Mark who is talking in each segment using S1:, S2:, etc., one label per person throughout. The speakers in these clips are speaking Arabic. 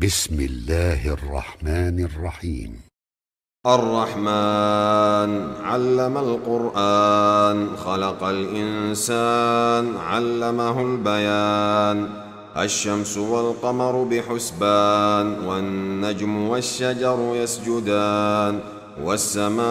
S1: بسم الله الرحمن الرحيم.
S2: الرحمن علم القرآن خلق الإنسان علمه البيان. الشمس والقمر بحسبان والنجم والشجر يسجدان. والسماء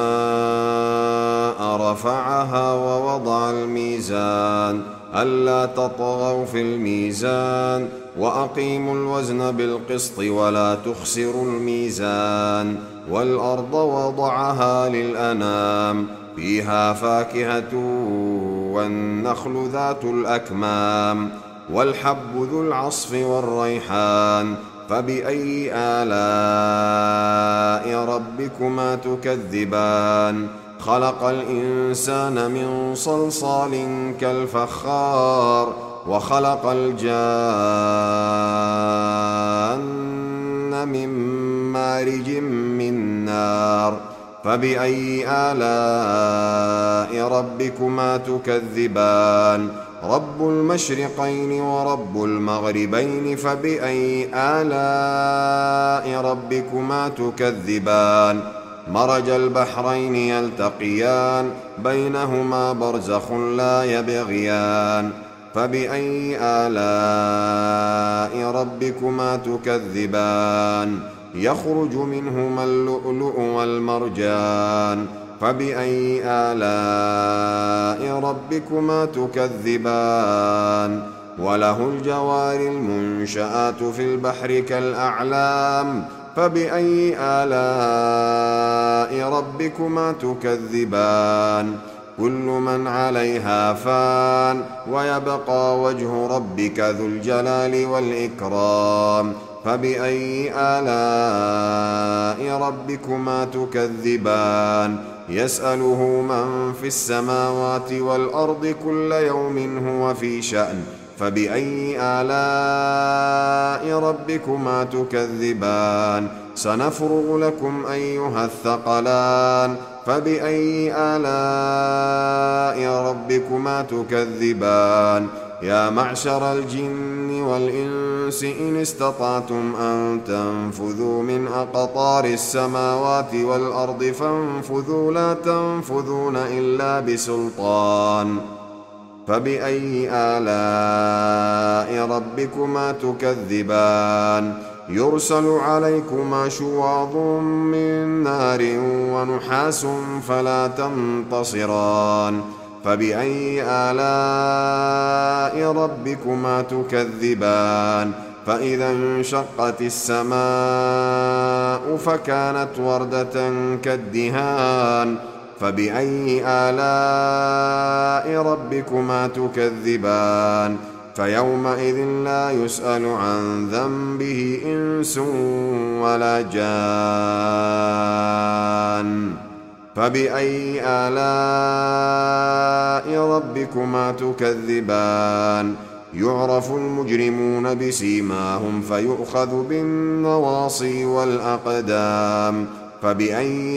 S2: رفعها ووضع الميزان ألا تطغوا في الميزان وأقيموا الوزن بالقسط ولا تخسروا الميزان. والأرض وضعها للأنام فيها فاكهة والنخل ذات الأكمام والحب ذو العصف والريحان. فبأي آلاء ربكما تكذبان؟ خلق الإنسان من صلصال كالفخار وخلق الجان من مارج من نار. فبأي آلاء ربكما تكذبان؟ رب المشرقين ورب المغربين. فبأي آلاء ربكما تكذبان؟ مرج البحرين يلتقيان بينهما برزخ لا يبغيان. فبأي آلاء ربكما تكذبان؟ يخرج منهما اللؤلؤ والمرجان. فبأي آلاء ربكما تكذبان؟ وله الجوار المنشآت في البحر كالأعلام. فبأي آلاء ربكما تكذبان؟ كل من عليها فان ويبقى وجه ربك ذو الجلال والإكرام. فبأي آلاء ربكما تكذبان؟ يسأله من في السماوات والأرض كل يوم هو في شأن. فبأي آلاء ربكما تكذبان؟ سنفرغ لكم أيها الثقلان. فبأي آلاء ربكما تكذبان؟ يا معشر الجن والإنس إن استطعتم أن تنفذوا من أقطار السماوات والأرض فانفذوا لا تنفذون إلا بسلطان. فبأي آلاء ربكما تكذبان؟ يرسل عليكما شواظ من نار ونحاس فلا تنتصران. فبأي آلاء ربكما تكذبان؟ فإذا انشقت السماء فكانت وردة كالدهان. فبأي آلاء ربكما تكذبان؟ فيومئذ لا يسأل عن ذنبه إنس ولا جان. فبأي آلاء ربكما تكذبان؟ يعرف المجرمون بسيماهم فيؤخذ بالنواصي والأقدام. فبأي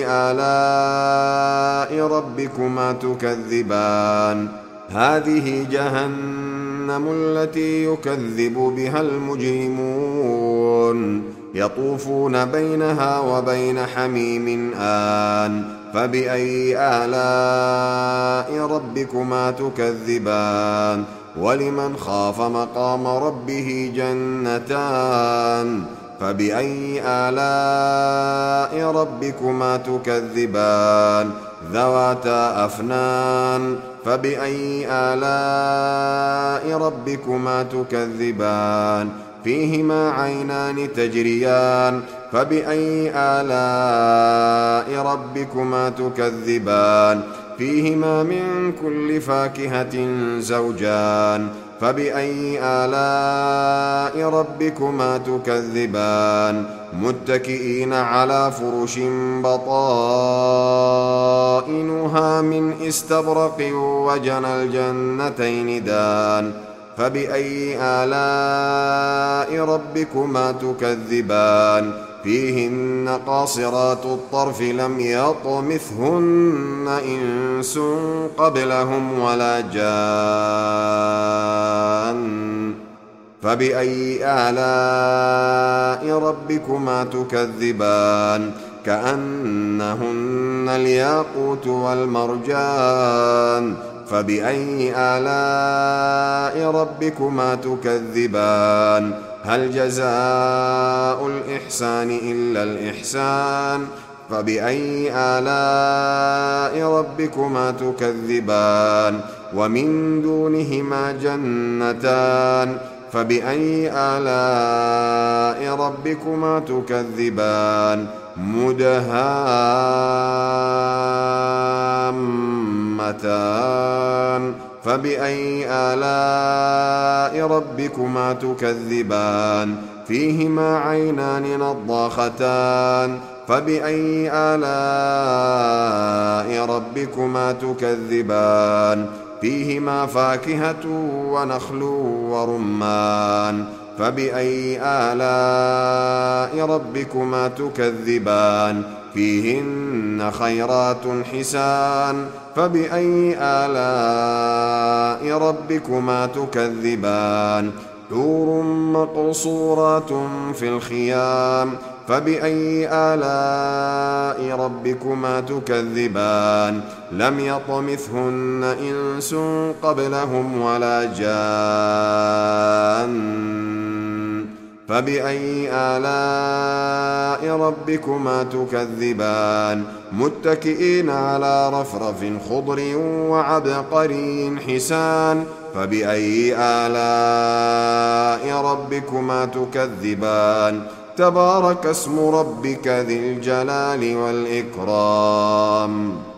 S2: آلاء ربكما تكذبان؟ هذه جهنم التي يكذب بها المجرمون يطوفون بينها وبين حميم آن. فبأي آلاء ربكما تكذبان؟ ولمن خاف مقام ربه جنتان. فبأي آلاء ربكما تكذبان؟ ذواتا أفنان. فبأي آلاء ربكما تكذبان؟ فيهما عينان تجريان. فبأي آلاء ربكما تكذبان؟ فيهما من كل فاكهة زوجان. فبأي آلاء ربكما تكذبان؟ متكئين على فرش بطائنها من استبرق وجنى الجنتين دان. فبأي آلاء ربكما تكذبان؟ فيهن قاصرات الطرف لم يطمثهن إنس قبلهم ولا جان. فبأي آلاء ربكما تكذبان كأنهن الياقوت والمرجان فبأي آلاء ربكما تكذبان هل جزاء الإحسان إلا الإحسان فبأي آلاء ربكما تكذبان ومن دونهما جنتان فبأي آلاء ربكما تكذبان مدهامتان فبأي آلاء ربكما تكذبان فيهما عينان نضاختان فبأي آلاء ربكما تكذبان فيهما فاكهة ونخل ورمان فبأي آلاء ربكما تكذبان فيهن خيرات حسان فبأي آلاء ربكما تكذبان حور مقصورات في الخيام فبأي آلاء ربكما تكذبان لم يطمثهن إنس قبلهم ولا جان فبأي آلاء ربكما تكذبان متكئين على رفرف خضر وعبقري حسان فبأي آلاء ربكما تكذبان تبارك اسم ربك ذي الجلال والإكرام